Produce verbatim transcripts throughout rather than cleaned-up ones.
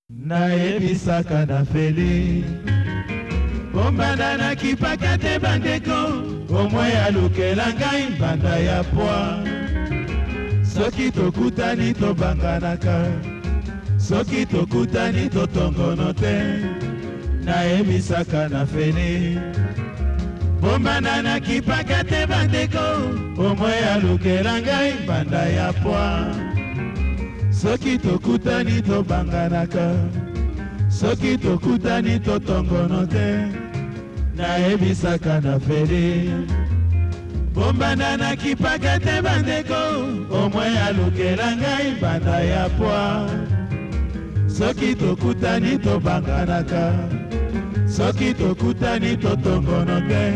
Nayebisaka na feli bombanda na kipaka te bandeko omwe alukela ngai mbanda ya pwa soki tokutani tobanganaka soki tokutani totongono te nayebisaka na feli bombanda na kipaka te bandeko omwe alukela ngai mbanda ya pwa soki tokutani tobanganaka soki tokutani totongono te nayebisaka na feli bombanda na kipaka te bandeko omwe alukela ngai mbanda ya pwa soki tokutani tobanganaka soki tokutani totongono te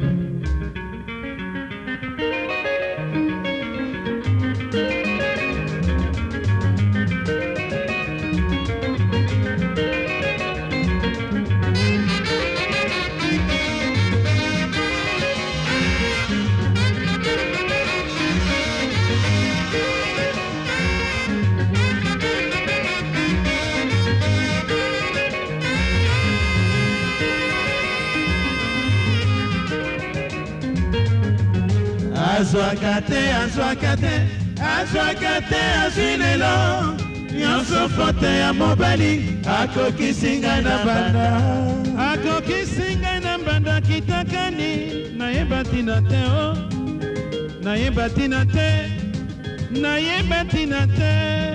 azwaka te azwaka te azwaka te azwi lelo nyonso fote ya mobali akokisi ngai na banda akokisi ngai na banda kitakani nayeba tina te o nayeba tina te nayeba tina te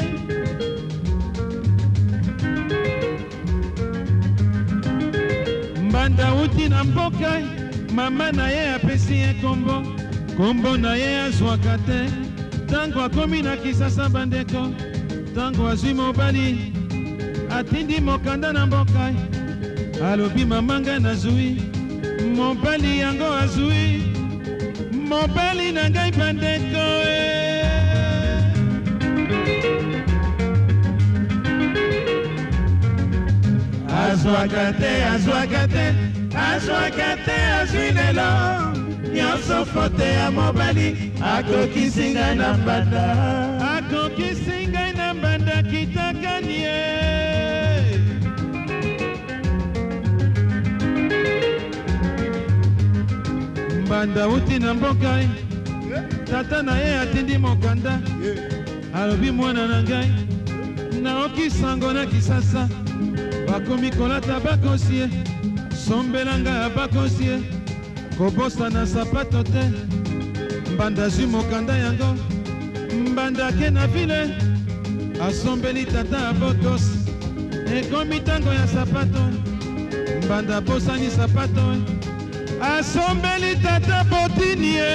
mbanda uti na mboka mama na ye apesi ye kombo kombo na ye azwaka te tango akomi na kisasa bandeko tango azwi mobali atindi mokanda na mboka alobi mama ngai nazwi mobali yango azwi mobali na ngai bandeko azwaka te azwaka te azwaka te azwi lelo nyonso fote ya mobali akokisi ngai na mbanda akokisi ngai na mbanda kitakani ye mbanda uti na mboka tata na ye atindi mokanda alobi mwana na ngai naoki sango na kisasa bakomi kolata bakosi ye sombela ngai bakosi ye kobosa na sapato te mbanda zwi mokanda yango mbanda ke na vile asombeli tata abotos ekomi ntango ya sapato mbanda abosani sapato asombeli tata botini ye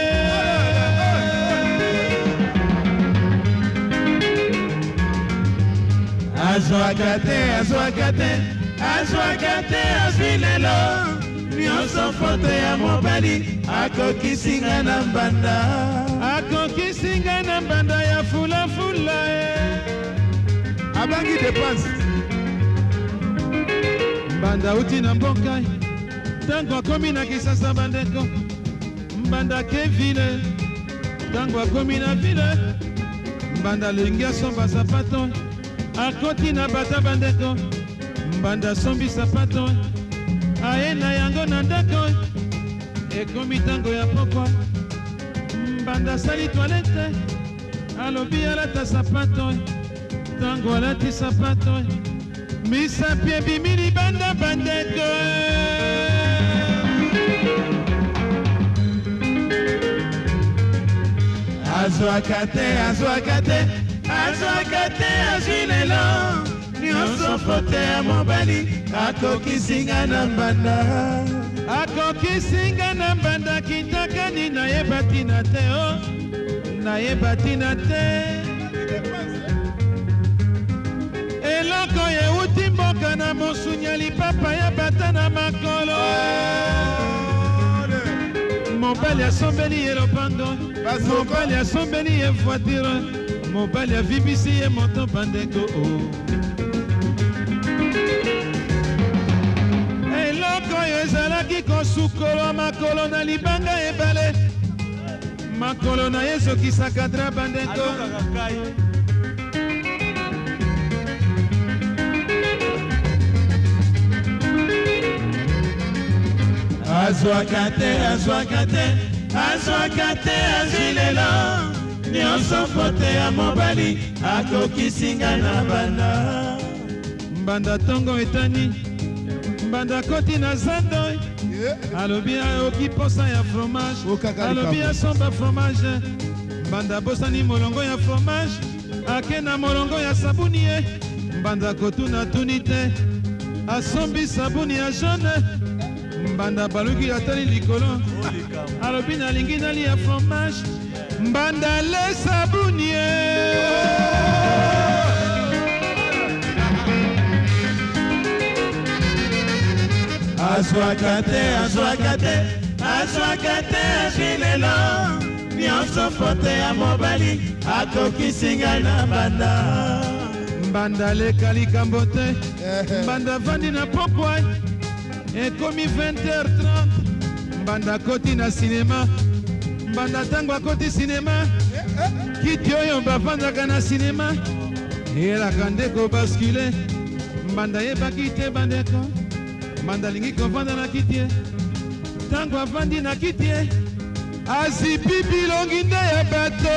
azwaka te azwaka te azwaka te azwi lelo nyonso fote ya mobali akokisi ngai na mbanda akokisi ngai na mbanda ya fulafula abangi depanse mbanda uti na mboka tango akomi na kisasa bandeko mbanda ke vile tango akomi na vile mbanda alingi asomba sapato akoti na bata bandeko mbanda asombi sapato aye na yango na ndako ekomi ntango ya pokwa mbanda asali toilette alobi alata sapato ntango alati sapato misapi ebimi libanda bandeko azwaka te azwaka te azwaka te azwi lelo nyonso fote ya mobali akokisi ngai na mbanda akokisi ngai na mbanda kitakani nayeba tina te o nayeba tina te eloko euti mboka na mosunya lipapa ya bata na makolo mobali asombeli ye lopango mobali asombeli ye voiture mobali avibisi ye moto bandeko o eloko oyo ezalaki kosukolwa makolo na libanga ebale makolo na ye ezokisaka dra bandeko azwaka te azwaka te azwaka te azwi lelo nyonso fote ya mobali akokisinga na banda mbanda ntongo etani mbanda koti na zando alobi ayoki posa ya fromage alobi asomba fromage mbanda bosani molongo ya fromage ake na molongo ya sabuni ye mbanda kotuna tuni te asombi sabuni ya jaune mbanda baluki atali likolo alobi nalingi nalia fromage mbanda le sabuni ye azwaka te azwaka te azwaka te azwi lelo nyonso fote ya mobali akokisinga na banda mbanda leka likambo te mbanda vandi na pokwa ekomi vingt heures trente mbanda koti na sinema mbanda ntango akoti sinema kiti oyo bavandaka na sinema eyelaka nde kobaskule mbanda yebaki te bandeko mbanda alingi kovanda na kiti ye ntango avandi na kiti ye azipi bilongi nde ya bato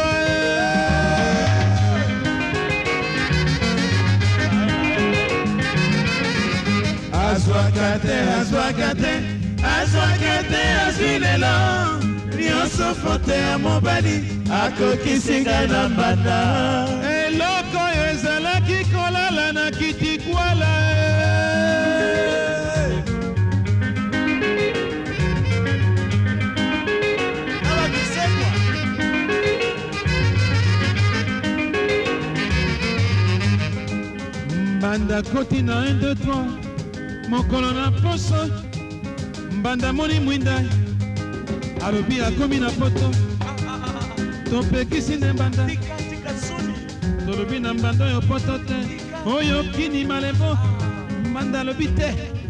azwaka te azwaka te azwaka te azwi lelo nyonso fote ya mobali akokisinga na mbanda eloko oyo ezalaki kolala na kiti kwala mbanda koti na un deux trois mokolo na poso mbanda moni mwinda alobi akomi na poto topekisi nde mbanda tolobi na mbanda oyo poto te oyo kini malebo mbanda alobi te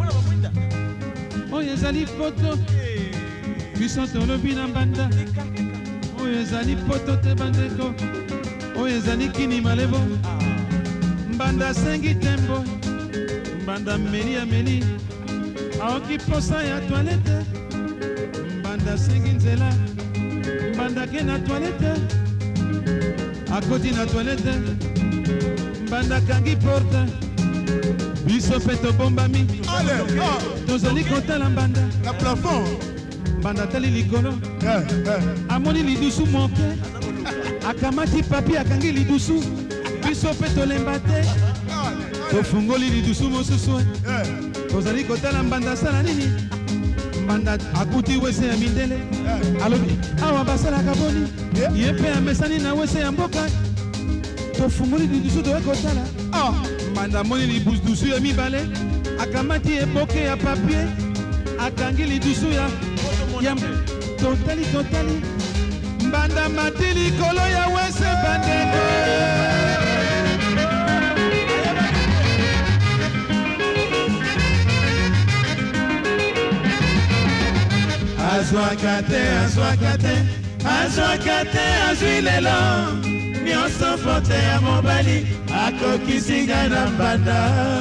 oyo ezali poto biso tolobi na mbanda oyo ezali poto te bandeko oyo ezali kini malebo mbanda sengi tembo mbanda meli ameli aoki posa ya toilette mbanda sengi nzela mbanda ke na toilette akoti na toilette mbanda kangi porte biso mpe tobombami tozali kotala mbanda na plafond mbanda tali likolo amoni lidusu moke akamati papi akangi lidusu biso mpe tolemba te tofungoli lidusu mosusu tozali kotala mbanda asala nini mbanda akuti wese ya mindele alobi awa basalaka boni ye mpe amesani na wese ya mboka tofungoli lidusu toye kotala mbanda amoni lidusu ya mibale akamati eboke ya papie akangi lidusu ya totali totali mbanda mati likolo ya wese bandeko azwaka te azwaka te azwaka te azwi lelo nyonso fote ya mobali akokisinga na mbanda